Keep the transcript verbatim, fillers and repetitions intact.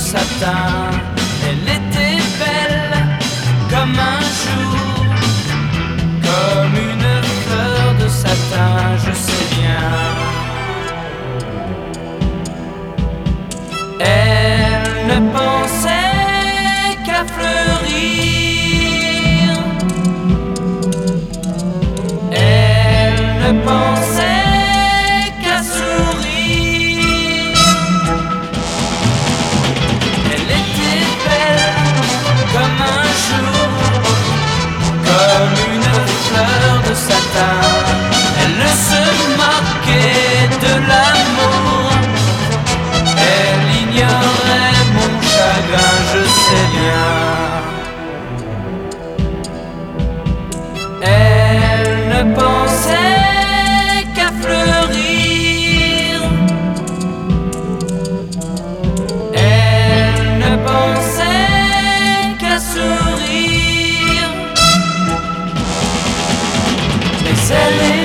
satin. Elle était belle comme un jour, comme une fleur de satin, je sais bien. Elle ne pensait qu'à fleurir, elle ne pensait qu'à sourire. Elle était belle comme un jour, comme une fleur de satin. Elle ne se moquait de l'amour, elle ignorait mon chagrin, je sais bien. Elle ne pensait qu'à fleurir, elle ne pensait qu'à sourire. Mais elle est